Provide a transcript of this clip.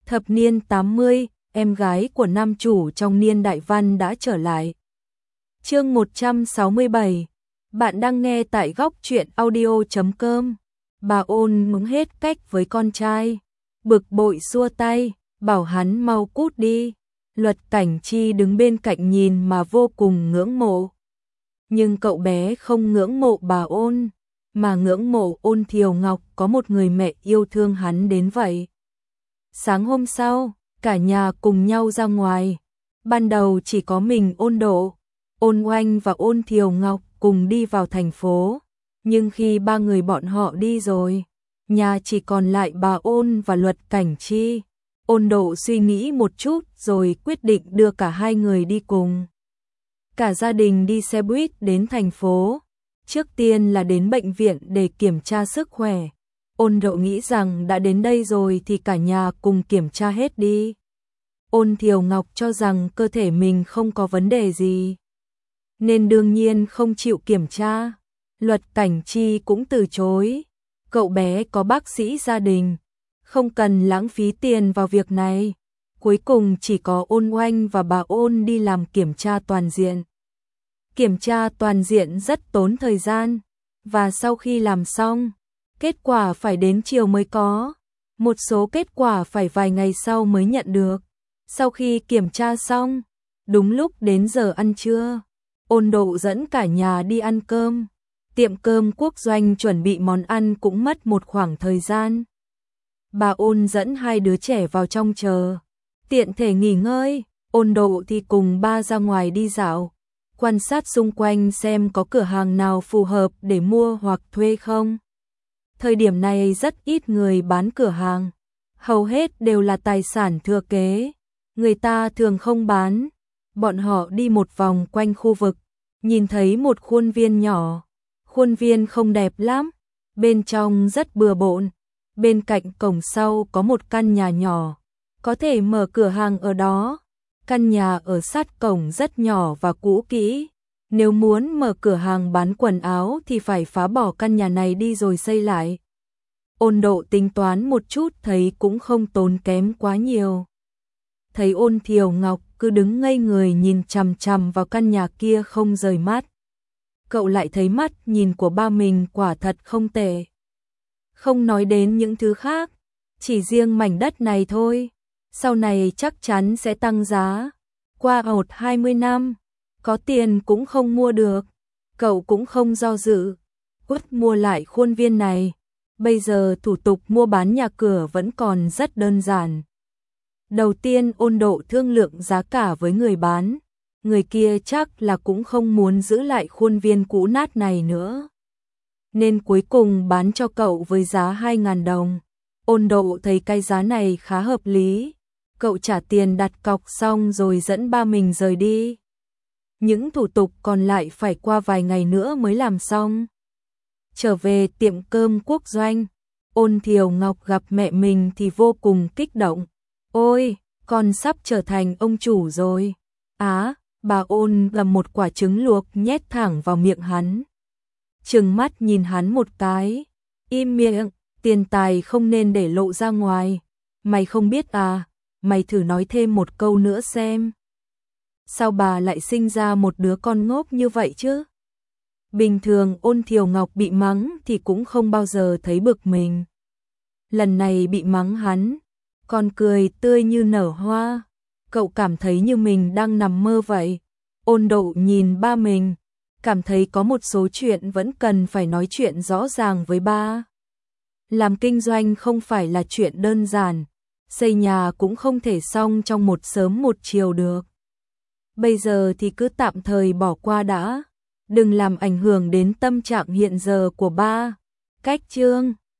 Thập niên 80, em gái của nam chủ trong niên đại văn đã trở lại. Chương 167. Bạn đang nghe tại góc truyện audio.com. Bà Ôn mứng hết cách với con trai, bực bội xua tay, bảo hắn mau cút đi. Luật Cảnh Chi đứng bên cạnh nhìn mà vô cùng ngưỡng mộ. Nhưng cậu bé không ngưỡng mộ bà Ôn, mà ngưỡng mộ Ôn Thiều Ngọc có một người mẹ yêu thương hắn đến vậy. Sáng hôm sau, cả nhà cùng nhau ra ngoài. Ban đầu chỉ có mình Ôn Độ, Ôn Oanh và Ôn Thiều Ngọc cùng đi vào thành phố. Nhưng khi ba người bọn họ đi rồi, nhà chỉ còn lại bà Ôn và Luật Cảnh Chi. Ôn Độ suy nghĩ một chút rồi quyết định đưa cả hai người đi cùng. Cả gia đình đi xe buýt đến thành phố. Trước tiên là đến bệnh viện để kiểm tra sức khỏe. Ôn Độ nghĩ rằng đã đến đây rồi thì cả nhà cùng kiểm tra hết đi. Ôn Thiều Ngọc cho rằng cơ thể mình không có vấn đề gì, nên đương nhiên không chịu kiểm tra. Luật Cảnh Chi cũng từ chối. Cậu bé có bác sĩ gia đình, không cần lãng phí tiền vào việc này. Cuối cùng chỉ có Ôn Oanh và bà Ôn đi làm kiểm tra toàn diện. Kiểm tra toàn diện rất tốn thời gian, và sau khi làm xong, kết quả phải đến chiều mới có. Một số kết quả phải vài ngày sau mới nhận được. Sau khi kiểm tra xong, đúng lúc đến giờ ăn trưa, Ôn Độ dẫn cả nhà đi ăn cơm. Tiệm cơm Quốc Doanh chuẩn bị món ăn cũng mất một khoảng thời gian. Bà Ôn dẫn hai đứa trẻ vào trong chờ, tiện thể nghỉ ngơi. Ôn Độ thì cùng ba ra ngoài đi dạo, quan sát xung quanh xem có cửa hàng nào phù hợp để mua hoặc thuê không. Thời điểm này rất ít người bán cửa hàng, hầu hết đều là tài sản thừa kế, người ta thường không bán. Bọn họ đi một vòng quanh khu vực, nhìn thấy một khuôn viên nhỏ. Khuôn viên không đẹp lắm, bên trong rất bừa bộn. Bên cạnh cổng sau có một căn nhà nhỏ, có thể mở cửa hàng ở đó. Căn nhà ở sát cổng rất nhỏ và cũ kỹ. Nếu muốn mở cửa hàng bán quần áo thì phải phá bỏ căn nhà này đi rồi xây lại. Ôn Độ tính toán một chút thấy cũng không tốn kém quá nhiều. Thấy Ôn Thiều Ngọc cứ đứng ngây người nhìn chằm chằm vào căn nhà kia không rời mắt. Cậu lại thấy mắt nhìn của ba mình quả thật không tệ. Không nói đến những thứ khác, chỉ riêng mảnh đất này thôi, sau này chắc chắn sẽ tăng giá. Qua 20 năm, có tiền cũng không mua được. Cậu cũng không do dự, quyết mua lại khuôn viên này. Bây giờ thủ tục mua bán nhà cửa vẫn còn rất đơn giản. Đầu tiên Ôn Độ thương lượng giá cả với người bán. Người kia chắc là cũng không muốn giữ lại khuôn viên cũ nát này nữa, nên cuối cùng bán cho cậu với giá 2.000 đồng. Ôn Độ thấy cái giá này khá hợp lý. Cậu trả tiền đặt cọc xong rồi dẫn ba mình rời đi. Những thủ tục còn lại phải qua vài ngày nữa mới làm xong. Trở về tiệm cơm Quốc Doanh, Ôn Thiều Ngọc gặp mẹ mình thì vô cùng kích động. Ôi, con sắp trở thành ông chủ rồi. Bà Ôn gặm một quả trứng luộc nhét thẳng vào miệng hắn. Trừng mắt nhìn hắn một cái. Im miệng, tiền tài không nên để lộ ra ngoài. Mày không biết à, mày thử nói thêm một câu nữa xem. Sao bà lại sinh ra một đứa con ngốc như vậy chứ? Bình thường Ôn Thiều Ngọc bị mắng thì cũng không bao giờ thấy bực mình. Lần này bị mắng hắn, còn cười tươi như nở hoa. Cậu cảm thấy như mình đang nằm mơ vậy. Ôn Độ nhìn ba mình, cảm thấy có một số chuyện vẫn cần phải nói chuyện rõ ràng với ba. Làm kinh doanh không phải là chuyện đơn giản, xây nhà cũng không thể xong trong một sớm một chiều được. Bây giờ thì cứ tạm thời bỏ qua đã, đừng làm ảnh hưởng đến tâm trạng hiện giờ của ba. Cách chương